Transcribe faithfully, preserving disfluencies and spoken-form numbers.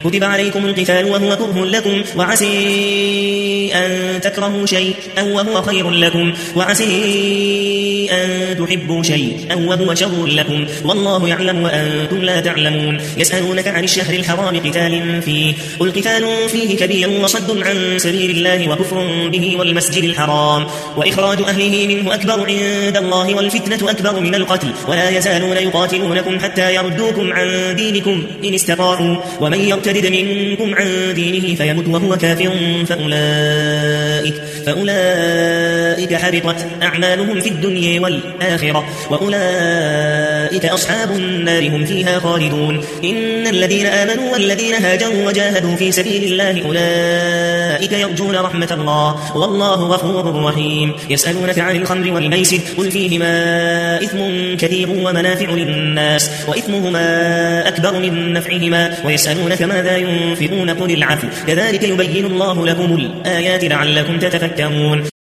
كتب عليكم القتال وهو كره لكم وعسى أن تكرهوا شيء أو وهو خير لكم وعسى أن تحبوا شيء أو وهو شر لكم والله يعلم وأنتم لا تعلمون. يسألونك عن الشهر الحرام قتال فيه قل قتال فيه كبير وصد عن سبيل الله وكفر به والمسجد الحرام وإخراج أهله منه أكبر عند الله والفتنة أكبر من القتل ولا يزالون يقاتلونكم حتى يردوكم عن دينكم إن استطاعوا ومن يرتد منكم عن دينه فيمت وهو كافر فأولئك, فأولئك حبطت أعمالهم في الدنيا والآخرة وأولئك أصحاب النار هم فيها خالدون. إن الذين آمنوا والذين هاجروا وجاهدوا في سبيل الله أولئك يرجون رحمة الله والله غفور رحيم. يسألونك عن الخمر والميسر قل فيهما إثم كبير ومنافع للناس وإثمهما أكبر من نفعهما ويسألونك ماذا ينفقون قل العفو كذلك يبين الله لكم الآيات لعلكم تتفكرون.